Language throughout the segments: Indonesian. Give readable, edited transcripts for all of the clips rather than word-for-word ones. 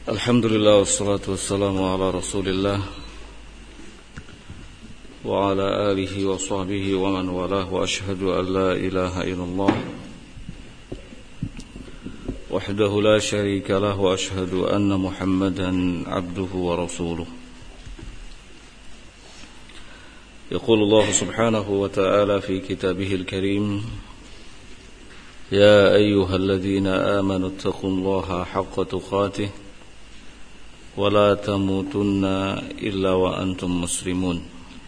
Alhamdulillah wassalatu wassalamu ala Rasulillah wa ala alihi wa sahbihi wa man walah wa ashhadu an la ilaha illallah wahdahu la syarika lah wa ashhadu anna Muhammadan abduhu wa rasuluh. Yaqulu Allah subhanahu wa ta'ala fi kitabihil karim ya ayyuhalladzina amanu ittaqullaha haqqa tuqatih ولا تموتن إلا وأنتم مسلمون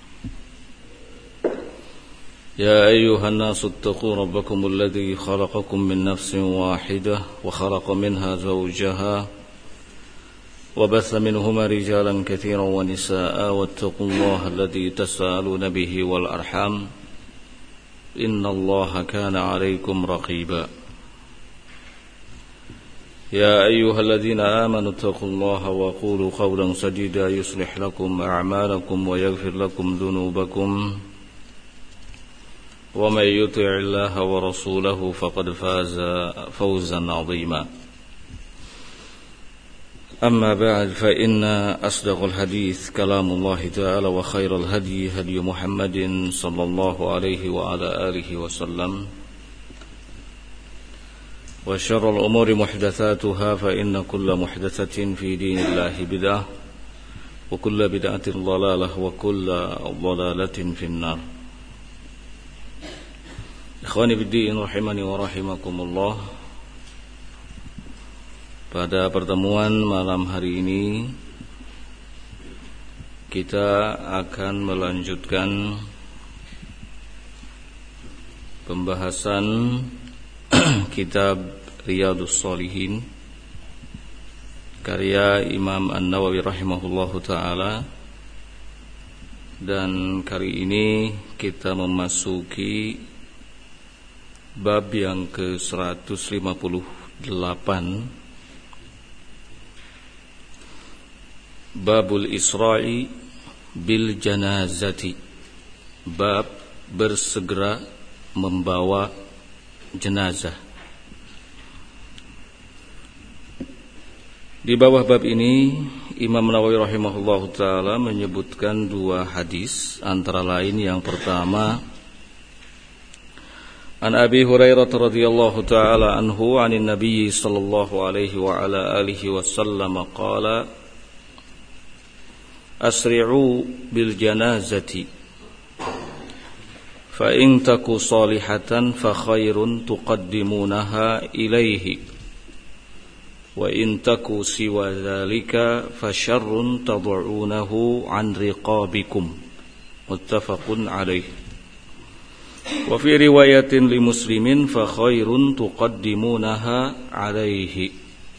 يا أيها الناس اتقوا ربكم الذي خلقكم من نفس واحدة وخلق منها زوجها وبث منهما رجالا كثيرا ونساء واتقوا الله الذي تساءلون به والأرحام إن الله كان عليكم رقيبا يا أيها الذين آمنوا اتقوا الله وقولوا قولا سديدا يصلح لكم أعمالكم ويغفر لكم ذنوبكم ومن يطع الله ورسوله فقد فاز فوزا عظيما أما بعد فإن أصدق الحديث كلام الله تعالى وخير الهدي هدي محمد صلى الله عليه وعلى آله وسلم وشر الأمور محدثاتها فإن كل محدثة في دين الله بدعة وكل بدعة ضلالة وكل ضلالة في النار. Ikhwani fiddin rahimani wa rahimakumullah. Pada pertemuan malam hari ini kita akan melanjutkan pembahasan kitab Riyadhus Shalihin karya Imam An-Nawawi rahimahullahu ta'ala. Dan kali ini kita memasuki bab yang ke-158, Babul Isra'i bil Janazati, bab bersegera membawa jenazah. Di bawah bab ini Imam Nawawi rahimahullahu ta'ala menyebutkan dua hadis, antara lain yang pertama An Abi Hurairah radhiyallahu ta'ala anhu anin Nabi sallallahu alaihi wa ala alihi wasallam qala asri'u bil janazati fa in taku salihatan fa khairun tuqaddimunaha ilaihi wa in taku siwa dzalika fa syarrun tad'unahu an riqabikum muttafaqun alaih wa fi riwayatin li muslimin fa khairun tuqaddimunaha alaihi.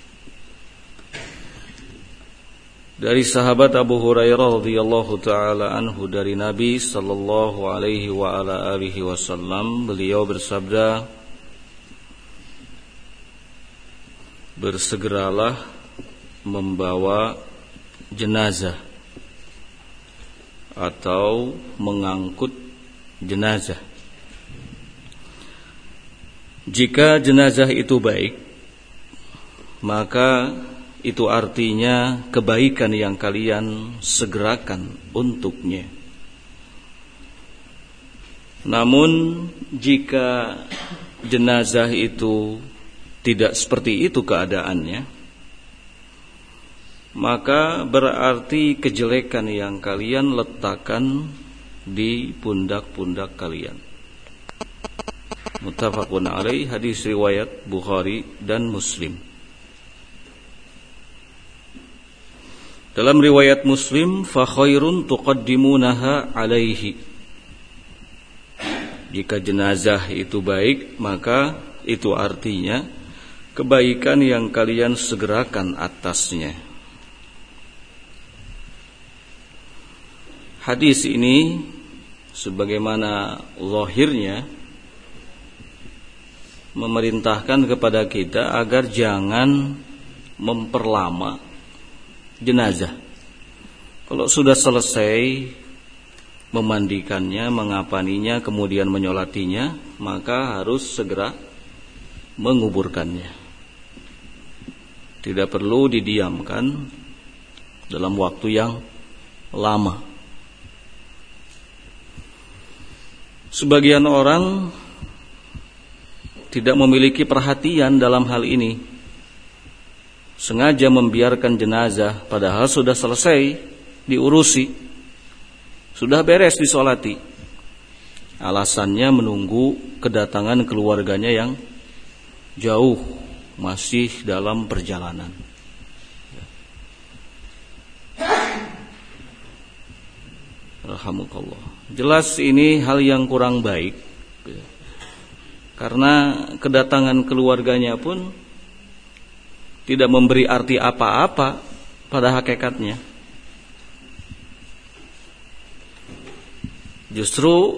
Dari sahabat Abu Hurairah radhiyallahu ta'ala anhu dari Nabi sallallahu alaihi wa ala alihi wasallam, beliau bersabda, bersegeralah membawa jenazah atau mengangkut jenazah. Jika jenazah itu baik, maka itu artinya kebaikan yang kalian segerakan untuknya. Namun jika jenazah itu tidak seperti itu keadaannya, maka berarti kejelekan yang kalian letakkan di pundak-pundak kalian. Muttafaqun alaih, hadis riwayat Bukhari dan Muslim. Dalam riwayat Muslim, fa khairun tuqaddimunaha alaihi. Jika jenazah itu baik, maka itu artinya kebaikan yang kalian segerakan atasnya. Hadis ini sebagaimana zahirnya memerintahkan kepada kita agar jangan memperlama jenazah. Kalau sudah selesai memandikannya, mengapaninya, kemudian menyolatinya, maka harus segera menguburkannya. tidak perlu didiamkan dalam waktu yang lama. Sebagian orang tidak memiliki perhatian dalam hal ini, sengaja membiarkan jenazah padahal sudah selesai diurusi, sudah beres disolati. Alasannya menunggu kedatangan keluarganya yang jauh, masih dalam perjalanan. Rahamukallah. Jelas ini hal yang kurang baik, karena kedatangan keluarganya pun tidak memberi arti apa-apa pada hakikatnya. Justru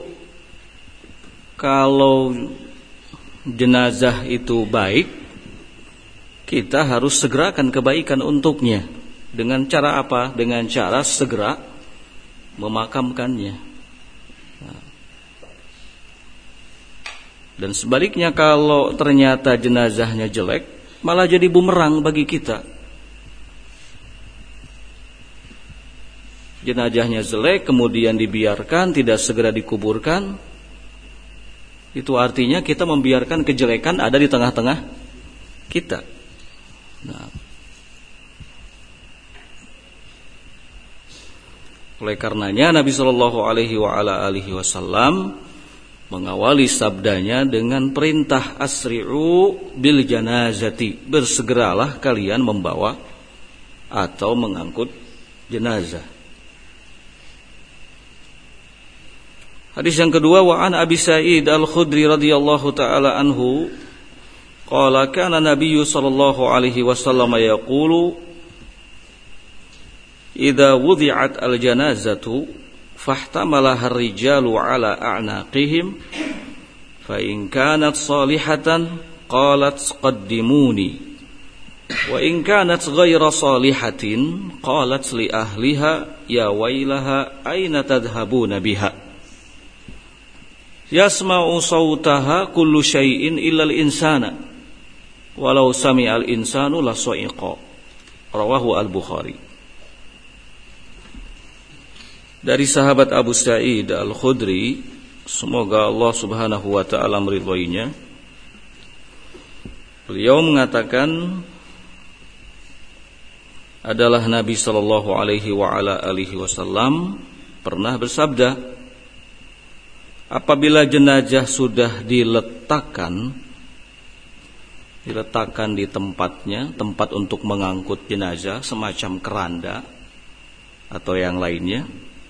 kalau jenazah itu baik, kita harus segerakan kebaikan untuknya. Dengan cara apa? Dengan cara segera memakamkannya. Dan sebaliknya, kalau ternyata jenazahnya jelek, malah jadi bumerang bagi kita. Jenazahnya jelek, kemudian dibiarkan, tidak segera dikuburkan, itu artinya kita membiarkan kejelekan ada di tengah-tengah kita. Nah, oleh karenanya Nabi Shallallahu Alaihi Wasallam mengawali sabdanya dengan perintah asri'u bil janazati, bersegeralah kalian membawa atau mengangkut jenazah. Hadis yang kedua, wa an Abi Sa'id Al-Khudri radhiyallahu taala anhu qala kana Nabiyyu sallallahu alaihi wasallam yaqulu idza wudi'at al-janazatu fahtamalaha ar-rijalu ala a'naqihim fa in kanat salihatan qalat qaddimuni wa in kanat ghayra salihatin qalat li ahliha ya wailaha aina tadhhabuna biha yasma'u sawtaha kullu syai'in illa al-insana walau sami'al insanu la sa'iqa. Rawahu al-Bukhari. Dari sahabat Abu Sa'id Al-Khudri, semoga Allah Subhanahu wa taala meridhoinya, beliau mengatakan adalah Nabi sallallahu alaihi wasallam pernah bersabda, apabila jenazah sudah diletakkan di tempatnya, tempat untuk mengangkut jenazah semacam keranda atau yang lainnya,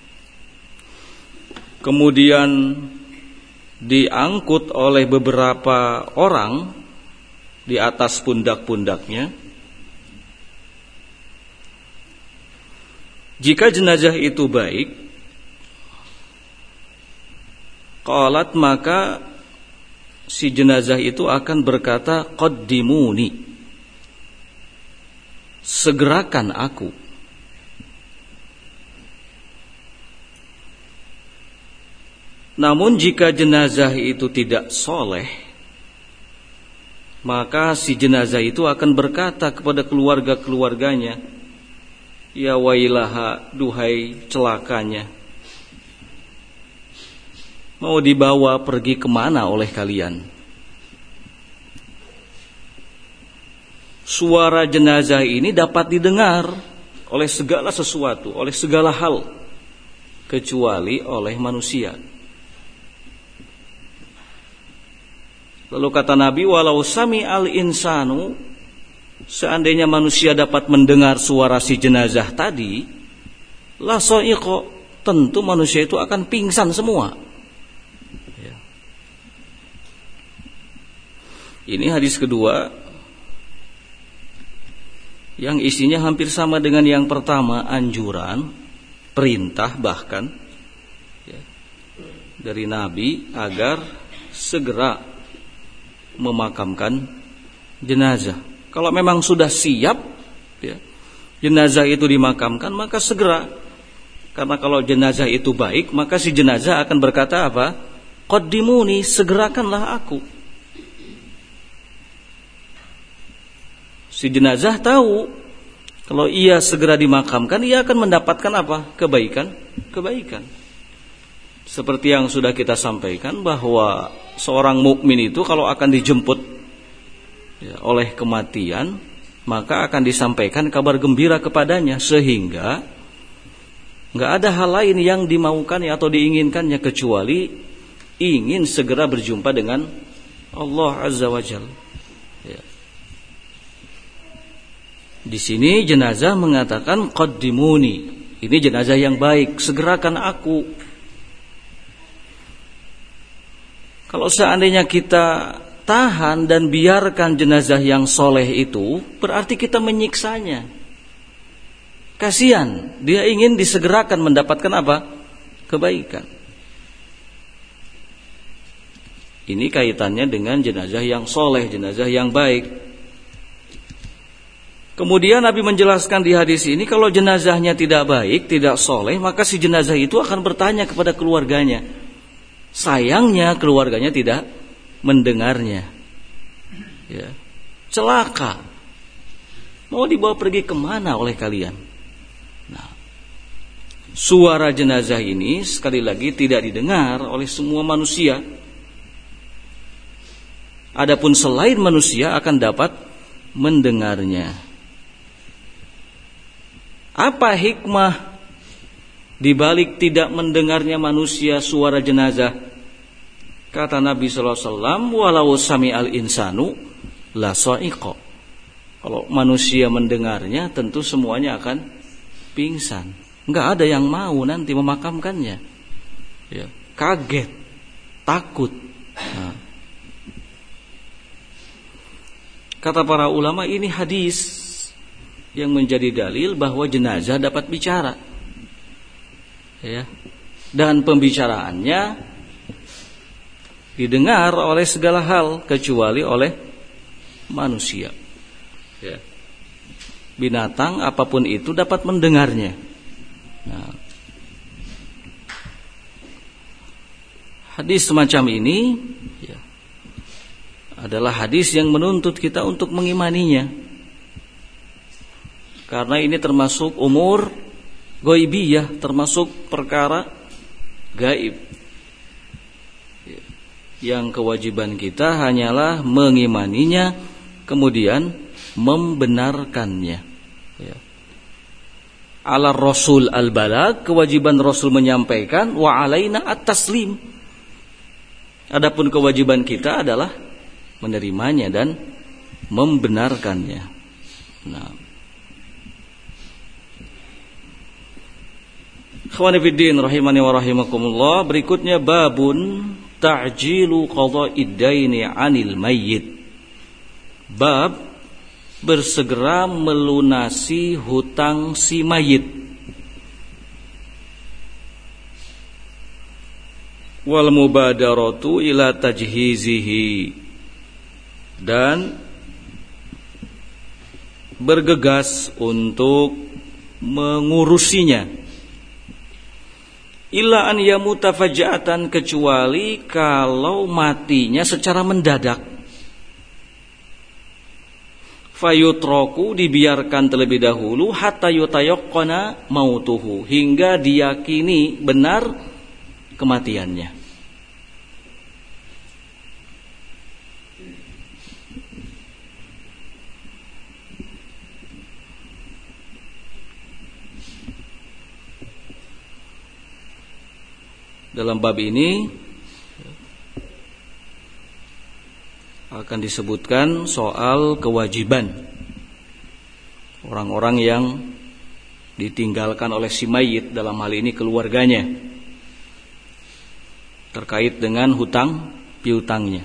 kemudian diangkut oleh beberapa orang di atas pundak-pundaknya, jika jenazah itu baik, qalat, maka si jenazah itu akan berkata, qaddimuni, segerakan aku. Namun jika jenazah itu tidak soleh, maka si jenazah itu akan berkata kepada keluarga-keluarganya, ya wailaha, duhai celakanya, mau dibawa pergi kemana oleh kalian? Suara jenazah ini dapat didengar oleh segala sesuatu, oleh segala hal, kecuali oleh manusia. Lalu kata Nabi, walau sami'al insanu, seandainya manusia dapat mendengar suara si jenazah tadi, la sa'iqa, tentu manusia itu akan pingsan semua. Ya. Ini hadis kedua yang isinya hampir sama dengan yang pertama, anjuran, perintah bahkan ya, dari Nabi agar segera memakamkan jenazah. Kalau memang sudah siap ya, jenazah itu dimakamkan, maka segera. Karena kalau jenazah itu baik, maka si jenazah akan berkata apa? Qaddimuni, segerakanlah aku. Si jenazah tahu kalau ia segera dimakamkan, ia akan mendapatkan apa? Kebaikan. Seperti yang sudah kita sampaikan bahwa seorang mukmin itu kalau akan dijemput oleh kematian, maka akan disampaikan kabar gembira kepadanya, sehingga nggak ada hal lain yang dimaukannya atau diinginkannya kecuali ingin segera berjumpa dengan Allah Azza wa Jalla. Di sini jenazah mengatakan qaddimuni, ini jenazah yang baik, segerakan aku. Kalau seandainya kita tahan dan biarkan jenazah yang soleh itu, berarti kita menyiksanya. Kasihan, dia ingin disegerakan mendapatkan apa? Kebaikan. Ini kaitannya dengan jenazah yang soleh, jenazah yang baik. Kemudian Nabi menjelaskan di hadis ini, kalau jenazahnya tidak baik, tidak soleh, maka si jenazah itu akan bertanya kepada keluarganya. Sayangnya keluarganya tidak mendengarnya. Ya. Celaka. Mau dibawa pergi kemana oleh kalian? Nah, suara jenazah ini sekali lagi tidak didengar oleh semua manusia. Adapun selain manusia akan dapat mendengarnya. Apa hikmah di balik tidak mendengarnya manusia suara jenazah? Kata Nabi sallallahu alaihi wasallam, walau sami'al insanu la sa'iqa. Kalau manusia mendengarnya, tentu semuanya akan pingsan. Enggak ada yang mau nanti memakamkannya. Ya, kaget, takut. Nah. Kata para ulama, ini hadis yang menjadi dalil bahwa jenazah dapat bicara, ya, dan pembicaraannya didengar oleh segala hal kecuali oleh manusia. Ya. Binatang apapun itu dapat mendengarnya. Nah, hadis semacam ini ya, adalah hadis yang menuntut kita untuk mengimaninya. Karena ini termasuk umur ghaibiyah, termasuk perkara gaib. Yang kewajiban kita hanyalah mengimaninya, kemudian membenarkannya. Ala Rasul al-balag, kewajiban Rasul menyampaikan, wa alaina at-taslim. Adapun kewajiban kita adalah menerimanya dan membenarkannya. Nah, ikhwani fiddin rahimani wa rahimakumullah, berikutnya babun ta'jilu qada'id daini 'anil mayyit. Bab bersegera melunasi hutang si mayit. Wal mubadaratu ila tajhizihi, dan bergegas untuk mengurusinya. Illa an yamuta faja'atan, kecuali kalau matinya secara mendadak. Fayutroku, dibiarkan terlebih dahulu, hatta yutayaqqana mautuhu, hingga diyakini benar kematiannya. Dalam bab ini akan disebutkan soal kewajiban orang-orang yang ditinggalkan oleh si mayit, dalam hal ini keluarganya, terkait dengan hutang piutangnya.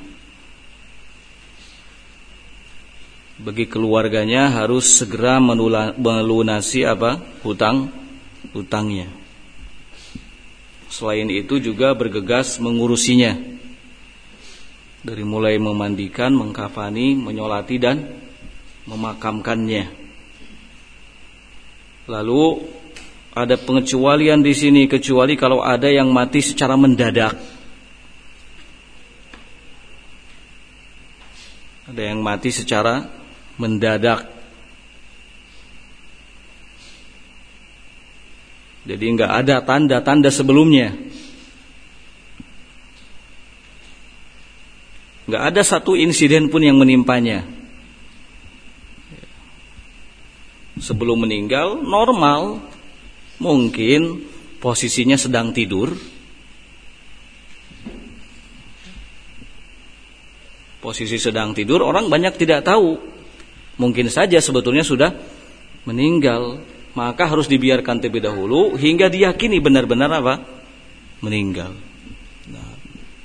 Bagi keluarganya harus segera melunasi hutangnya. Selain itu juga bergegas mengurusinya, dari mulai memandikan, mengkafani, menyolati dan memakamkannya. Lalu ada pengecualian di sini, kecuali kalau ada yang mati secara mendadak. Ada yang mati secara mendadak, Jadi nggak ada tanda-tanda sebelumnya. Nggak ada satu insiden pun yang menimpanya. Sebelum meninggal normal, mungkin posisinya sedang tidur. Posisi sedang tidur, orang banyak tidak tahu. Mungkin saja sebetulnya sudah meninggal. Maka harus dibiarkan terlebih dahulu hingga diyakini benar-benar apa? Meninggal. Nah.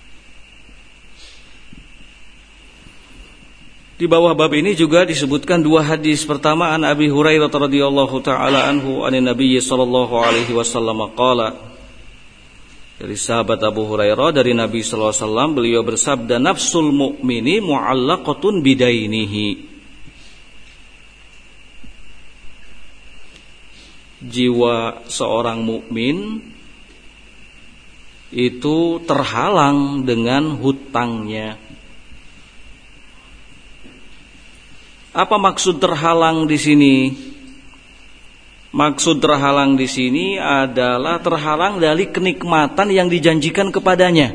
Di bawah bab ini juga disebutkan dua hadis. Pertama, an Abi Hurairah radhiyallahu taala anhu anin Nabi sallallahu alaihi wasallam qala. Dari sahabat Abu Hurairah dari Nabi sallallahu alaihi wasallam, beliau bersabda, nafsul mu'mini mu'allaqatun bidainihi. Jiwa seorang mukmin itu terhalang dengan hutangnya. Apa maksud terhalang di sini? Maksud terhalang di sini adalah terhalang dari kenikmatan yang dijanjikan kepadanya.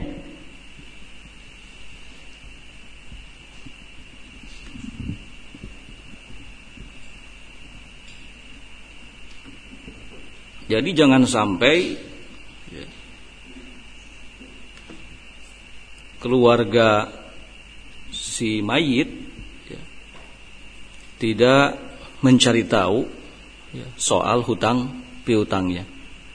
Jadi jangan sampai keluarga si mayit tidak mencari tahu soal hutang piutangnya.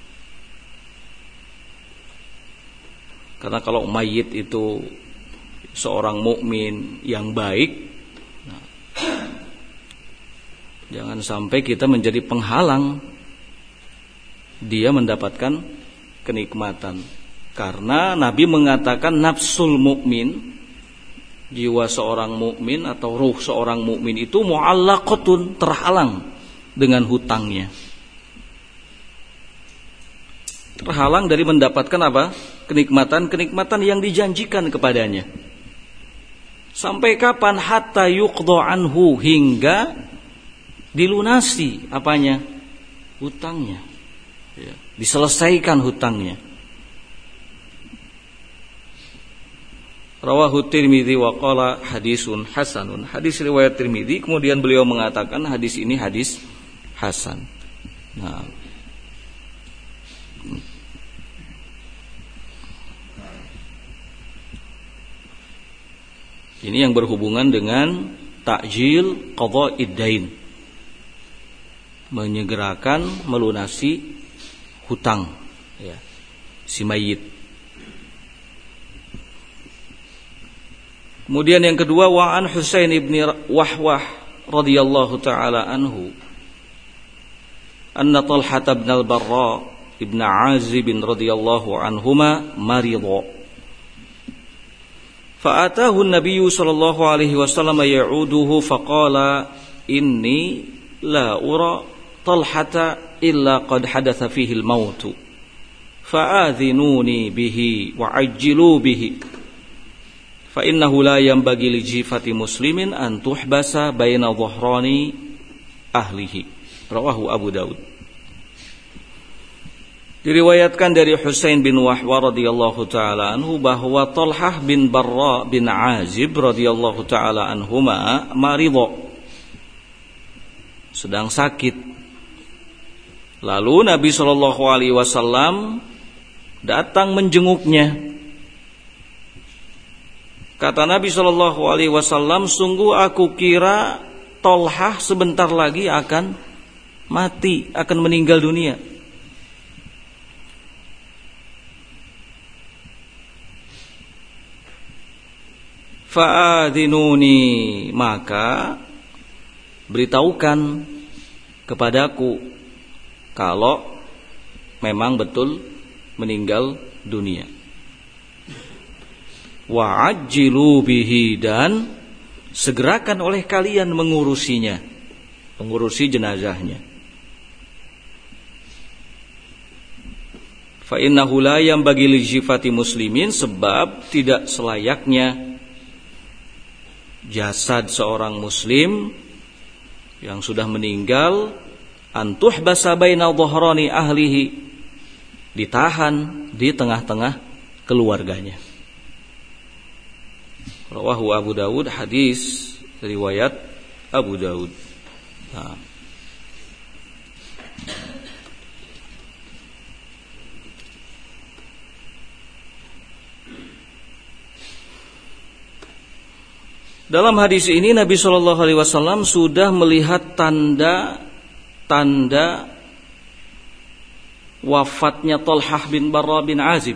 Karena kalau mayit itu seorang mukmin yang baik, nah, jangan sampai kita menjadi penghalang dia mendapatkan kenikmatan. Karena Nabi mengatakan nafsul mukmin, jiwa seorang mukmin atau ruh seorang mukmin itu mu'allaqatun, terhalang dengan hutangnya. Terhalang dari mendapatkan apa? Kenikmatan-kenikmatan yang dijanjikan kepadanya. Sampai kapan? Hatta yuqda anhu, hingga dilunasi apanya? Hutangnya. Ya, diselesaikan hutangnya. Rawahu Tirmidzi wa qala hadisun hasanun. Hadis riwayat Tirmidzi, kemudian beliau mengatakan hadis ini hadis hasan. Nah, ini yang berhubungan dengan ta'jil qadha'id dain, menyegerakan melunasi hutang ya, si mayit. Kemudian yang kedua, wa an Husain ibn Wahwah radhiyallahu taala anhu anna Talhah bin al-Barra ibn Azib radhiyallahu anhuma marida fa atahu an-nabiy sallallahu alaihi wasallam ya'uduhu faqala inni la ura Talhata illa qad hadatha fihi al-maut fa'adhinuni bihi wa ajjilu bihi fa innahu la yanbaghi li jifati muslimin an tuhbasa baina dhahrani ahlihi. Rawahu Abu Daud. Diriwayatkan dari Husain bin Wahwa radhiyallahu taala anhu bahwa Talhah bin Barra bin Azib radhiyallahu taala anhuma maridha, sedang sakit. Lalu Nabi sallallahu alaihi wasallam datang menjenguknya. Kata Nabi sallallahu alaihi wasallam, sungguh aku kira Talhah sebentar lagi akan mati, akan meninggal dunia. Fa'adhinuni, maka beritahukan kepadaku kalau memang betul meninggal dunia. Wa ajjilu bihi, dan segerakan oleh kalian mengurusinya, mengurusi jenazahnya. Fa innahu la yanbaghi li jifati muslimin, sebab tidak selayaknya jasad seorang muslim yang sudah meninggal antuh basa baina dhahrani ahlihi, ditahan di tengah-tengah keluarganya. Rawahu Abu Dawud, hadis riwayat Abu Dawud. Nah. Dalam hadis ini Nabi Shallallahu Alaihi Wasallam sudah melihat tanda-tanda wafatnya Thalhah bin Barra bin Azib,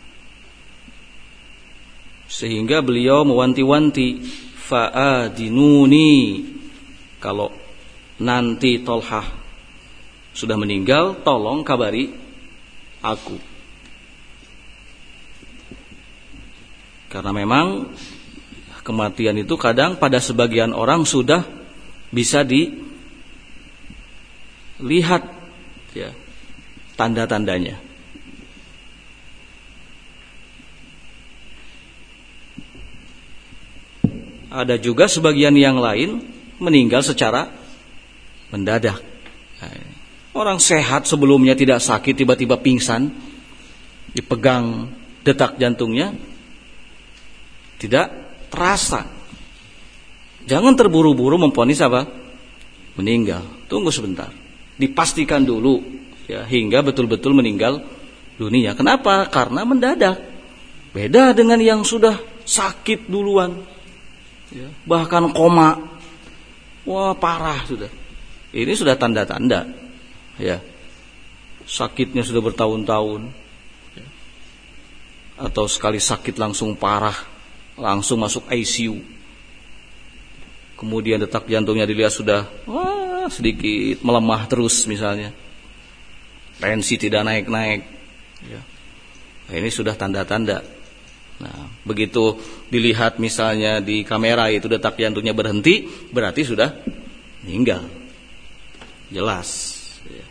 sehingga beliau mewanti-wanti, fa'adinuni, kalau nanti Thalhah sudah meninggal, tolong kabari aku. Karena memang kematian itu kadang pada sebagian orang sudah bisa dilihat, ya, tanda-tandanya. Ada juga sebagian yang lain meninggal secara mendadak. Orang sehat sebelumnya tidak sakit, tiba-tiba pingsan, dipegang detak jantungnya, tidak terasa. Jangan terburu-buru memvonis apa? Meninggal. Tunggu sebentar, dipastikan dulu, ya, hingga betul-betul meninggal dunia. Kenapa? Karena mendadak. Beda dengan yang sudah sakit duluan, ya, bahkan koma, wah parah sudah. Ini sudah tanda-tanda, ya, sakitnya sudah bertahun-tahun, ya. Atau sekali sakit langsung parah, langsung masuk ICU. Kemudian detak jantungnya dilihat sudah sedikit melemah terus misalnya, tensi tidak naik-naik, ya. Nah, ini sudah tanda-tanda. Nah, begitu dilihat misalnya di kamera itu detak jantungnya berhenti, berarti sudah meninggal. Jelas, ya.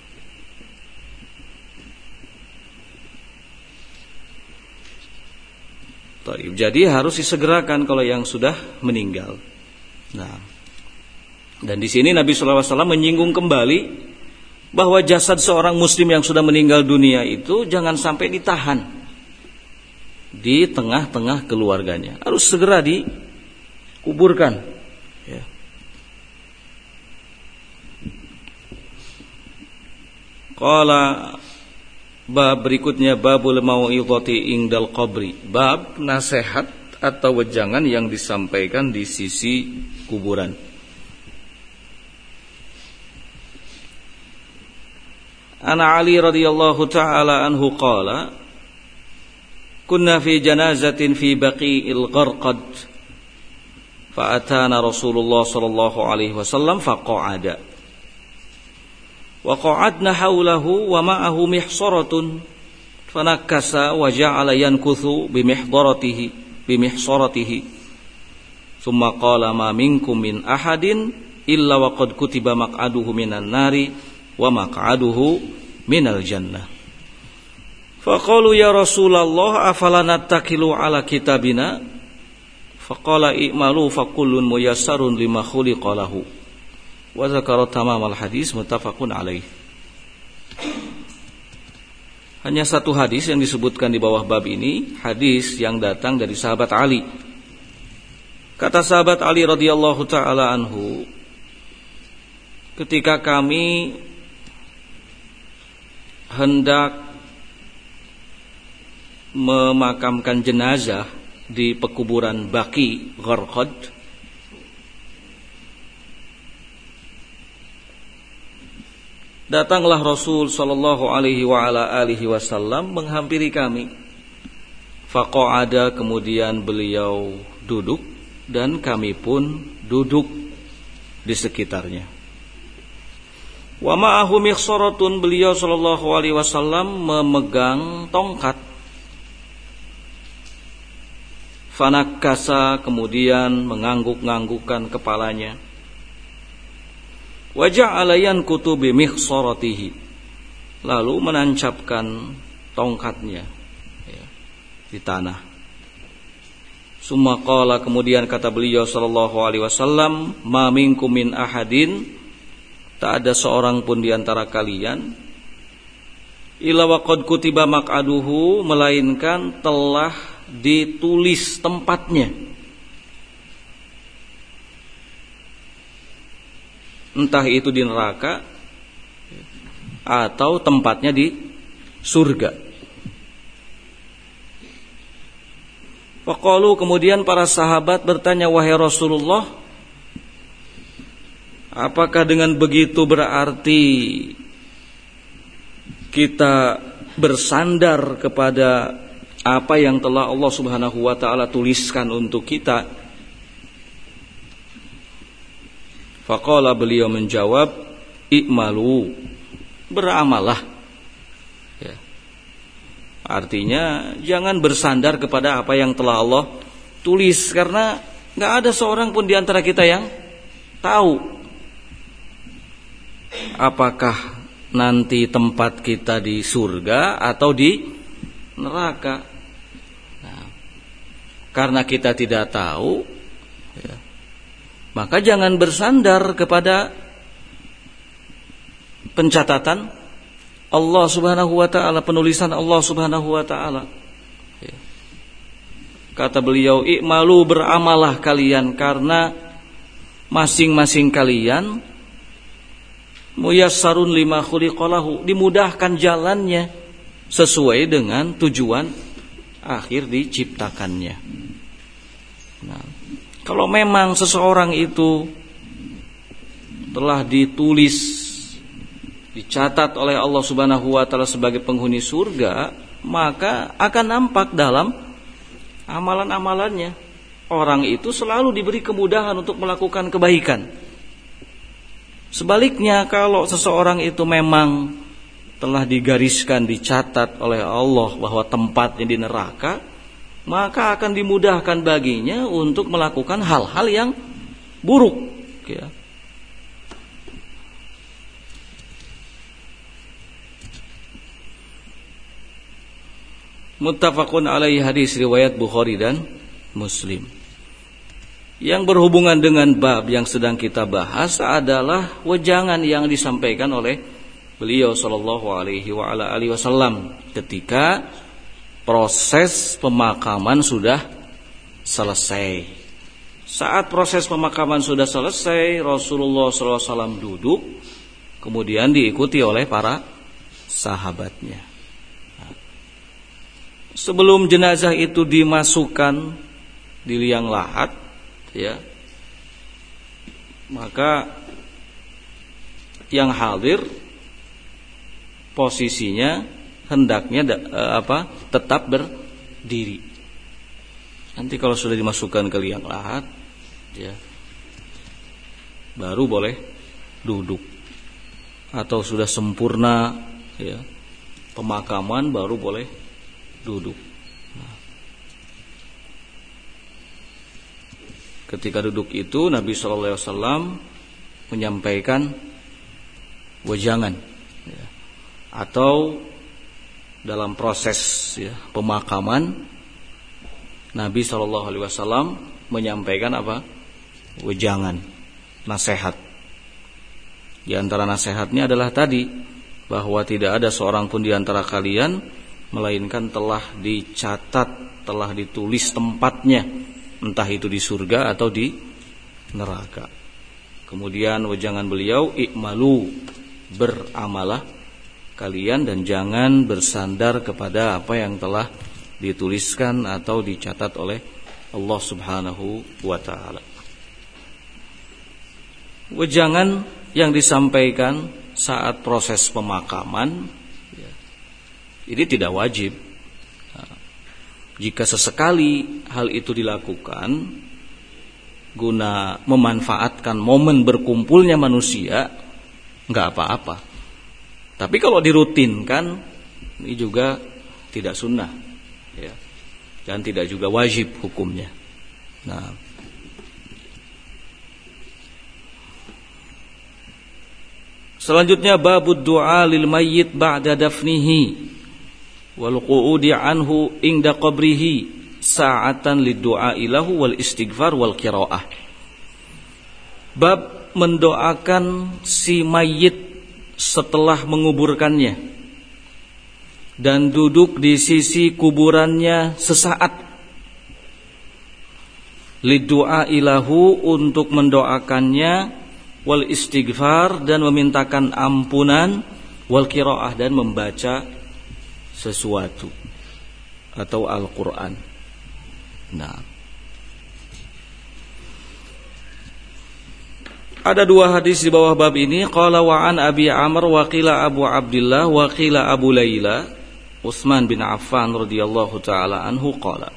Jadi harus disegerakan kalau yang sudah meninggal. Nah, dan di sini Nabi SAW menyinggung kembali bahwa jasad seorang muslim yang sudah meninggal dunia itu jangan sampai ditahan di tengah-tengah keluarganya, harus segera dikuburkan, ya. Qala, bab berikutnya, babul mau'izati indal qabri, bab nasihat atau wejangan yang disampaikan di sisi kuburan. Ana Ali radhiyallahu ta'ala anhu qala, kunna fi janazatin fi baqi'il gharqad fa atana Rasulullah sallallahu alaihi wasallam faqa'ada wa qa'adna hawlahu wa ma'ahu mihsaratun fanakasa wa ja'ala yankuthu bimihsaratihi thumma qala ma minkum min ahadin illa wa qad kutiba maq'aduhu minan nari wa maq'aduhu minal jannah. Faqalu ya Rasulullah afala nattakilu ala kitabina, faqala i'malu fakullun muyassarun lima khuliqa lahu, wa dzakara tamamal hadis, muttafaqun alaih. Hanya satu hadis yang disebutkan di bawah bab ini, hadis yang datang dari sahabat Ali. Kata sahabat Ali radhiyallahu taala anhu, ketika kami hendak memakamkan jenazah di pekuburan Baqi Gharqad, datanglah Rasul sallallahu alaihi wa ala alihi wasallam menghampiri kami. Faqa'ada, kemudian beliau duduk dan kami pun duduk di sekitarnya. Wa ma'ahu mikhsaratun, beliau sallallahu alaihi wasallam memegang tongkat. Fanakasa, kemudian mengangguk-anggukkan kepalanya. Wa ja'ala yankutu bi mikhsaratihi, lalu menancapkan tongkatnya, ya, di tanah. Summa qala, kemudian kata beliau sallallahu alaihi wasallam, ma minkum min ahadin, tak ada seorang pun di antara kalian, illa waqad kutiba maq'aduhu, melainkan telah ditulis tempatnya. Entah itu di neraka atau tempatnya di surga. Faqalu, kemudian para sahabat bertanya, wahai Rasulullah, apakah dengan begitu berarti kita bersandar kepada apa yang telah Allah Subhanahu wa taala tuliskan untuk kita? Faqala, beliau menjawab, i'malu, beramalah. Ya. Artinya jangan bersandar kepada apa yang telah Allah tulis, karena gak ada seorang pun di antara kita yang tahu apakah nanti tempat kita di surga atau di neraka. Nah, karena kita tidak tahu, ya, maka jangan bersandar kepada pencatatan Allah Subhanahu wa taala, penulisan Allah Subhanahu wa taala. Ya. Kata beliau, i'malu, beramalah kalian, karena masing-masing kalian muyassarun lima khuliqalahu, dimudahkan jalannya sesuai dengan tujuan akhir diciptakannya. Nah, kalau memang seseorang itu telah ditulis, dicatat oleh Allah Subhanahu wa taala sebagai penghuni surga, maka akan nampak dalam amalan-amalannya. Orang itu selalu diberi kemudahan untuk melakukan kebaikan. Sebaliknya, kalau seseorang itu memang telah digariskan, dicatat oleh Allah bahwa tempatnya di neraka, maka akan dimudahkan baginya untuk melakukan hal-hal yang buruk, ya. Muttafaqun alaihi, hadis riwayat Bukhari dan Muslim. Yang berhubungan dengan bab yang sedang kita bahas adalah wejangan yang disampaikan oleh beliau sallallahu alaihi wa ala alihi wasallam ketika proses pemakaman sudah selesai. Saat proses pemakaman sudah selesai, Rasulullah SAW duduk, kemudian diikuti oleh para sahabatnya. Sebelum jenazah itu dimasukkan di liang lahat, ya, maka yang hadir posisinya hendaknya tetap berdiri. Nanti kalau sudah dimasukkan ke liang lahat, ya, baru boleh duduk. Atau sudah sempurna, ya, pemakaman, baru boleh duduk. Nah, ketika duduk itu Nabi SAW menyampaikan wejangan, ya, atau dalam proses, ya, pemakaman, Nabi SAW menyampaikan apa? Wejangan, nasihat. Di antara nasihatnya adalah tadi, bahwa tidak ada seorang pun di antara kalian melainkan telah dicatat, telah ditulis tempatnya, entah itu di surga atau di neraka. Kemudian wejangan beliau, i'malu, beramalah kalian dan jangan bersandar kepada apa yang telah dituliskan atau dicatat oleh Allah Subhanahu wa taala. Wejangan yang disampaikan saat proses pemakaman, ya, ini tidak wajib. Nah, jika sesekali hal itu dilakukan guna memanfaatkan momen berkumpulnya manusia, enggak apa-apa. Tapi kalau dirutinkan, ini juga tidak sunnah, ya, dan tidak juga wajib hukumnya. Nah, selanjutnya babud du'a lil mayyit ba'da dafnihi wal qu'udi anhu inda qabrihi sa'atan lid du'a ilahu wal istighfar wal qiraah. Bab mendoakan si mayit setelah menguburkannya. dan duduk di sisi kuburannya sesaat, lidu'a ilahu untuk mendoakannya, wal istighfar dan memintakan ampunan, wal qiraah dan membaca sesuatu atau Al-Qur'an. Nah, ada dua hadis di bawah bab ini. Qala wa an Abi Amr wa qila Abu Abdullah wa qila Abu Laila, Utsman bin Affan radhiyallahu taala anhu qala.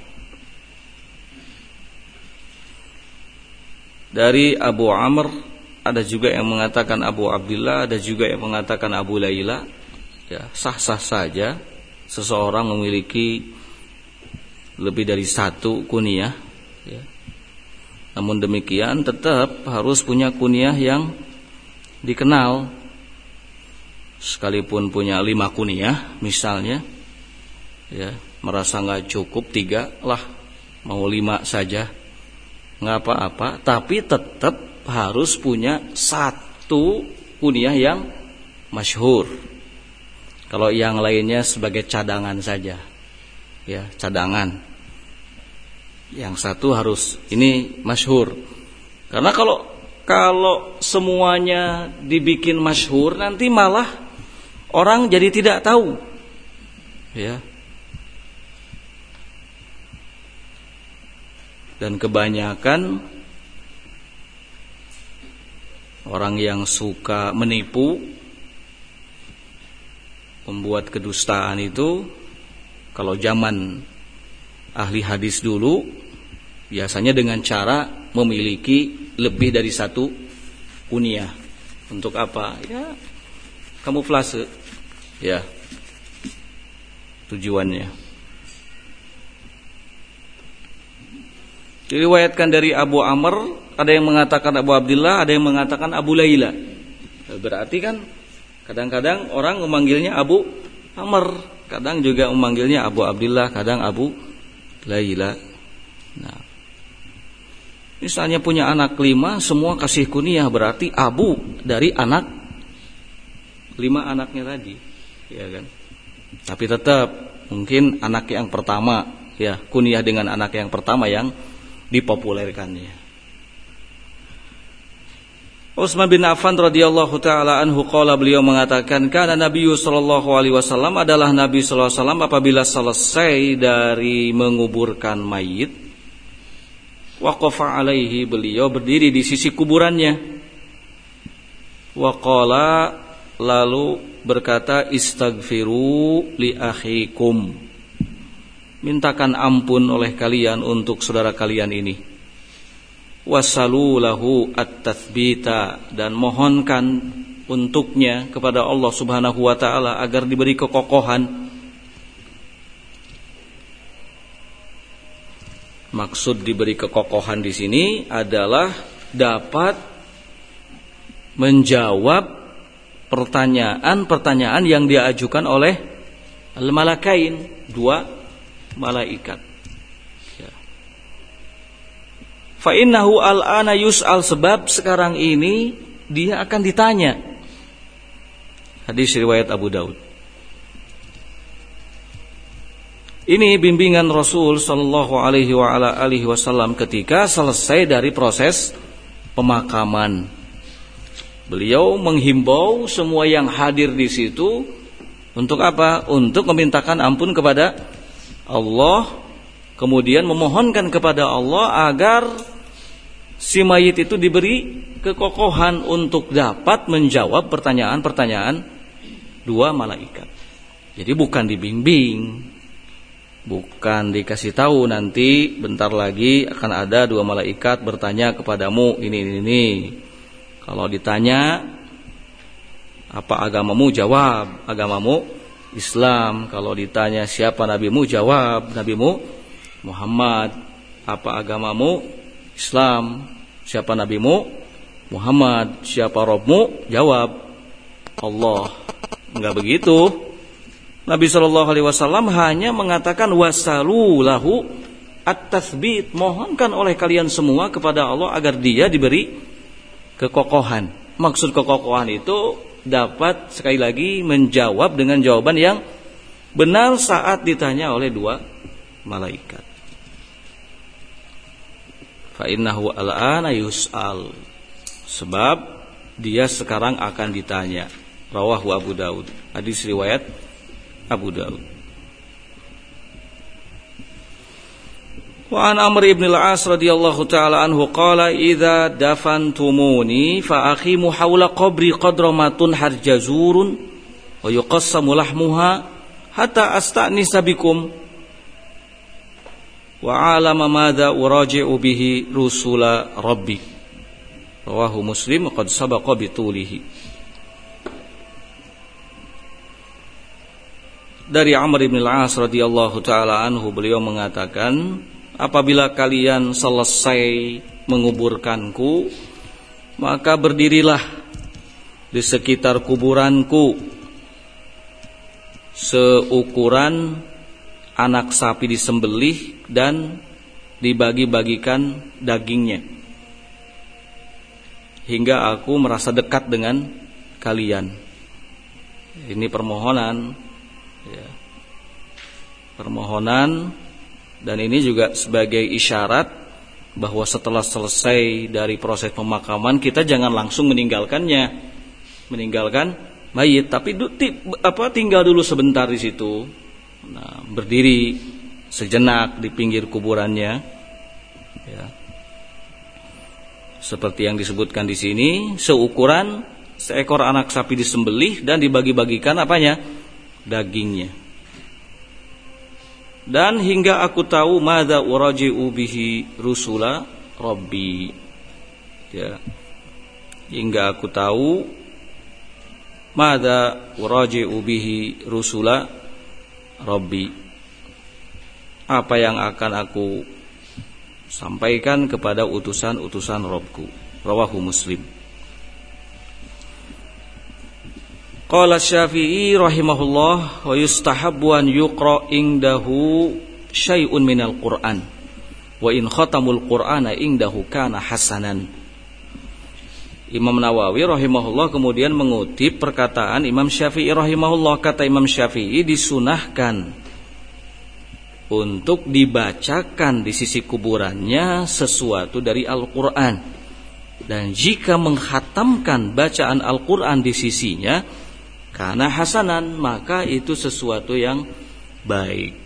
Dari Abu Amr, ada juga yang mengatakan Abu Abdullah, ada juga yang mengatakan Abu Laila. Ya, sah-sah saja seseorang memiliki lebih dari satu kunyah, ya. Namun demikian tetap harus punya kunyah yang dikenal. Sekalipun punya 5 kunyah misalnya, ya, merasa nggak cukup 3 lah, mau 5 saja nggak apa-apa, tapi tetap harus punya satu kunyah yang masyhur. Kalau yang lainnya sebagai cadangan saja, ya, cadangan. Yang satu harus ini masyhur. Karena kalau semuanya dibikin masyhur, nanti malah orang jadi tidak tahu, ya. Dan kebanyakan orang yang suka menipu, membuat kedustaan itu, kalau zaman ahli hadis dulu, biasanya dengan cara memiliki lebih dari satu kunyah. Untuk apa? Ya, kamuflase, ya, tujuannya. Diriwayatkan dari Abu Amr, ada yang mengatakan Abu Abdullah, ada yang mengatakan Abu Laila. Berarti kan kadang-kadang orang memanggilnya Abu Amr, kadang juga memanggilnya Abu Abdullah, kadang Abu Laila. Nah, misalnya punya anak 5, semua kasih kunyah, berarti Abu dari anak 5 anaknya tadi, ya kan? Tapi tetap mungkin anak yang pertama, ya, kunyah dengan anak yang pertama yang dipopulerkannya. Utsman bin Affan radhiyallahu taala anhu qala, beliau mengatakan, kana Nabi sallallahu alaihi wasallam, adalah Nabi sallallahu alaihi wasallam apabila selesai dari menguburkan mayit, waqafa alaihi, beliau berdiri di sisi kuburannya, wa qala, lalu berkata, istaghfiru li akhikum, mintakan ampun oleh kalian untuk saudara kalian ini, wasalu lahu at-tathbita, dan mohonkan untuknya kepada Allah Subhanahu wa taala agar diberi kekokohan. Maksud diberi kekokohan di sini adalah dapat menjawab pertanyaan-pertanyaan yang diajukan oleh al-malakain, 2 malaikat. Ya. Fa innahu al-ana yus'al, sebab sekarang ini dia akan ditanya. Hadis riwayat Abu Daud. Ini bimbingan Rasul sallallahu alaihi wa ala alihi wasallam ketika selesai dari proses pemakaman. Beliau menghimbau semua yang hadir di situ untuk apa? Untuk memintakan ampun kepada Allah, kemudian memohonkan kepada Allah agar si mayit itu diberi kekokohan untuk dapat menjawab pertanyaan-pertanyaan 2 malaikat. Jadi bukan dibimbing, bukan dikasih tahu nanti bentar lagi akan ada 2 malaikat bertanya kepadamu ini. Kalau ditanya apa agamamu, jawab agamamu Islam. Kalau ditanya siapa nabimu, jawab nabimu Muhammad. Apa agamamu? Islam. Siapa nabimu? Muhammad. Siapa Rabbmu? Jawab Allah. Enggak begitu. Nabi sallallahu alaihi wasallam hanya mengatakan wasalu lahu at-tathbit, mohonkan oleh kalian semua kepada Allah agar dia diberi kekokohan. Maksud kekokohan itu dapat sekali lagi menjawab dengan jawaban yang benar saat ditanya oleh dua malaikat. Fa innahu al'ana yus'al, sebab dia sekarang akan ditanya. Rawahu Abu Daud, hadis riwayat Abu Daud. Wa an Amr ibn al-As radhiyallahu ta'ala anhu qala idza dafantumuni fa aqimu hawla qabri qadra ma tunhar jazurun wa yuqassamu lahmuha hatta asta'nisa bikum wa alama madza uraji'u bihi rusula rabbi. Rawahu Muslim qad sabaqa bitulihi. Dari Amr ibn al-As radhiyallahu ta'ala anhu, beliau mengatakan, apabila kalian selesai menguburkanku, maka berdirilah di sekitar kuburanku seukuran anak sapi disembelih dan dibagi-bagikan dagingnya, hingga aku merasa dekat dengan kalian. Ini permohonan, ya. Permohonan, dan ini juga sebagai isyarat bahwa setelah selesai dari proses pemakaman, kita jangan langsung meninggalkan mayit, tapi tinggal dulu sebentar di situ. Nah, berdiri sejenak di pinggir kuburannya, ya. Seperti yang disebutkan di sini, seukuran seekor anak sapi disembelih dan dibagi-bagikan apanya? Dagingnya. Dan hingga aku tahu madza uraji'u bihi rusula rabbi, ya. Hingga aku tahu madza uraji'u bihi rusula rabbi, apa yang akan aku sampaikan kepada utusan-utusan Rabbku. Rawahu Muslim. Qala Syafi'i rahimahullah, wa yustahabbu an yuqra indahu syai'un minal Qur'an wa in khatamul Qur'ana indahu kana hasanan. Imam Nawawi rahimahullah kemudian mengutip perkataan Imam Syafi'i rahimahullah. Kata Imam Syafi'i, disunahkan untuk dibacakan di sisi kuburannya sesuatu dari Al-Quran, dan jika menghatamkan bacaan Al-Quran di sisinya karena hasanan, maka itu sesuatu yang baik.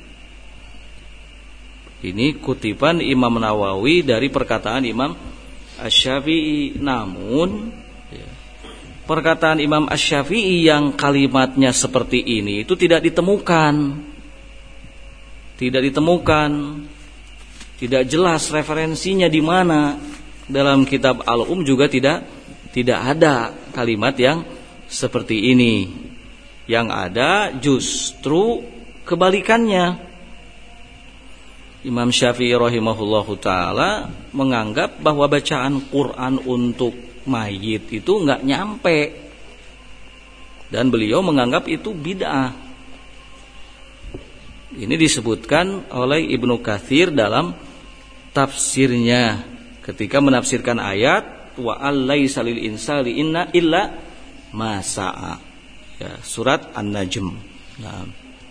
Ini kutipan Imam Nawawi dari perkataan Imam Asy-Syafi'i. Namun perkataan Imam Asy-Syafi'i yang kalimatnya seperti ini itu tidak ditemukan, tidak jelas referensinya di mana. Dalam kitab Al-Um juga tidak ada kalimat yang seperti ini. Yang ada justru kebalikannya. Imam Syafi'i rahimahullahu ta'ala menganggap bahwa bacaan Quran untuk mayit itu enggak nyampe, dan beliau menganggap itu bid'ah. Ini disebutkan oleh Ibnu Katsir dalam tafsirnya ketika menafsirkan ayat wa allaisa lil insani inna illa ma sa'a, ya, surat An-Najm. Nah,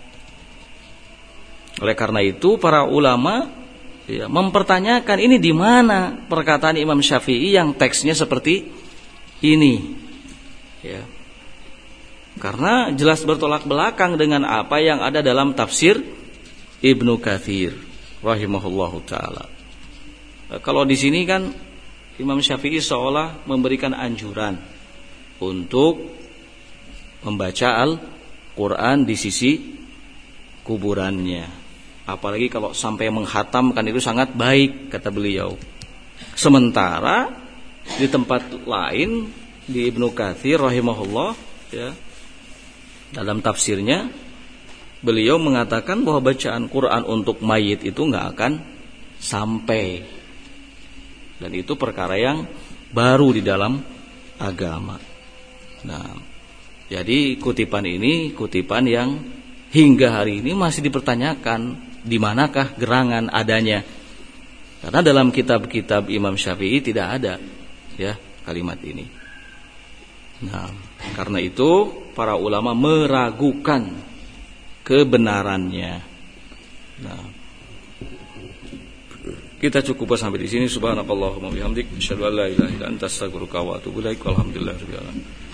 oleh karena itu para ulama mempertanyakan ini di mana perkataan Imam Syafi'i yang teksnya seperti ini, ya. Karena jelas bertolak belakang dengan apa yang ada dalam tafsir Ibnu Katsir rahimahullahu taala. Kalau di sini kan Imam Syafi'i seolah memberikan anjuran untuk membaca Al-Quran di sisi kuburannya. Apalagi kalau sampai menghatamkan, itu sangat baik, kata beliau. Sementara di tempat lain di Ibnu Katsir rahimahullah, ya, dalam tafsirnya beliau mengatakan bahwa bacaan Quran untuk mayit itu nggak akan sampai, dan itu perkara yang baru di dalam agama. Nah, jadi kutipan ini kutipan yang hingga hari ini masih dipertanyakan di manakah gerangan adanya, karena dalam kitab-kitab Imam Syafi'i tidak ada, ya, kalimat ini. Nah, karena itu para ulama meragukan kebenarannya. Nah, kita cukup sampai di sini. Subhanakallahumma bihamdik, asyhadu an la ilaha illa anta, astaghfiruka wa atubu ilaik. Walhamdulillahirabbil alamin.